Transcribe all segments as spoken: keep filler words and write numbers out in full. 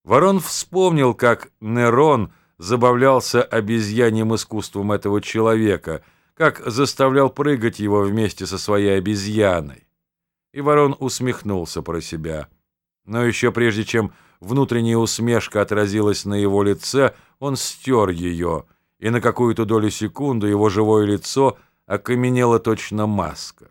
Ворон вспомнил, как Нерон забавлялся обезьяньим искусством этого человека, как заставлял прыгать его вместе со своей обезьяной. И Ворон усмехнулся про себя. Но еще прежде чем внутренняя усмешка отразилась на его лице, он стер ее, и на какую-то долю секунды его живое лицо окаменело точно маска.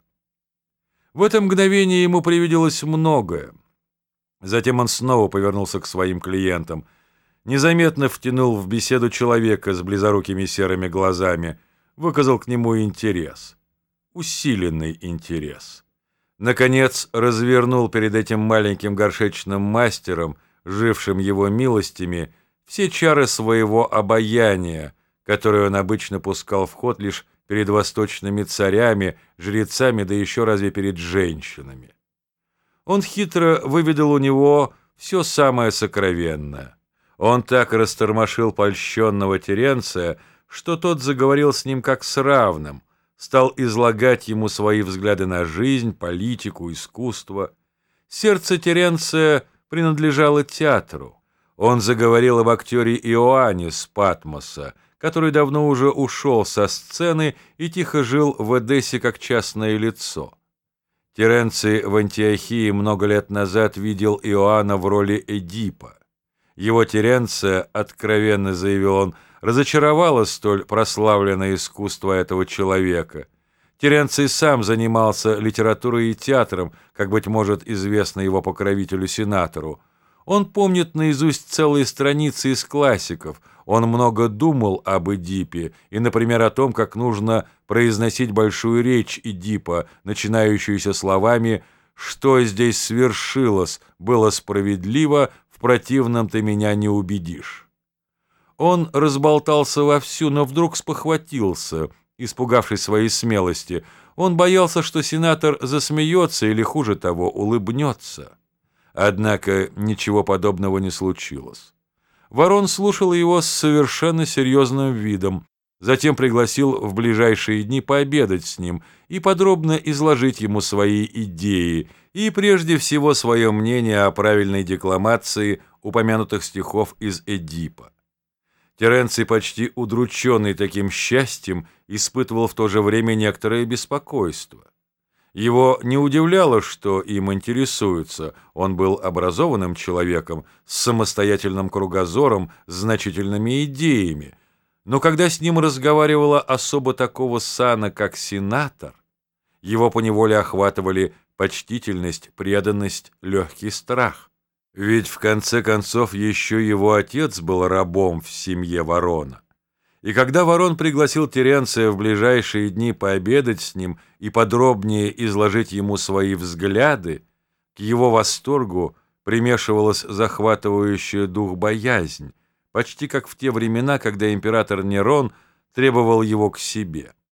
В это мгновение ему привиделось многое. Затем он снова повернулся к своим клиентам, незаметно втянул в беседу человека с близорукими серыми глазами, выказал к нему интерес, усиленный интерес. Наконец, развернул перед этим маленьким горшечным мастером, жившим его милостями, все чары своего обаяния, которые он обычно пускал в ход лишь перед восточными царями, жрецами, да еще разве перед женщинами. Он хитро выведал у него все самое сокровенное. Он так растормошил польщенного Теренция, что тот заговорил с ним как с равным, стал излагать ему свои взгляды на жизнь, политику, искусство. Сердце Теренция принадлежало театру. Он заговорил об актере Иоанне с Патмоса, который давно уже ушел со сцены и тихо жил в Эдессе как частное лицо. Теренций в Антиохии много лет назад видел Иоанна в роли Эдипа. Его Теренция, откровенно заявил он, разочаровало столь прославленное искусство этого человека. Теренций сам занимался литературой и театром, как, быть может, известно его покровителю-сенатору. Он помнит наизусть целые страницы из классиков. Он много думал об Эдипе и, например, о том, как нужно произносить большую речь Эдипа, начинающуюся словами «Что здесь свершилось, было справедливо, в противном ты меня не убедишь». Он разболтался вовсю, но вдруг спохватился, испугавшись своей смелости. Он боялся, что сенатор засмеется или, хуже того, улыбнется. Однако ничего подобного не случилось. Ворон слушал его с совершенно серьезным видом, затем пригласил в ближайшие дни пообедать с ним и подробно изложить ему свои идеи и прежде всего свое мнение о правильной декламации упомянутых стихов из Эдипа. Теренций, почти удрученный таким счастьем, испытывал в то же время некоторое беспокойство. Его не удивляло, что им интересуются. Он был образованным человеком, с самостоятельным кругозором, с значительными идеями. Но когда с ним разговаривала особо такого сана, как сенатор, его поневоле охватывали почтительность, преданность, легкий страх. Ведь в конце концов еще его отец был рабом в семье Ворона. И когда Ворон пригласил Теренция в ближайшие дни пообедать с ним и подробнее изложить ему свои взгляды, к его восторгу примешивалась захватывающая дух боязнь, почти как в те времена, когда император Нерон требовал его к себе.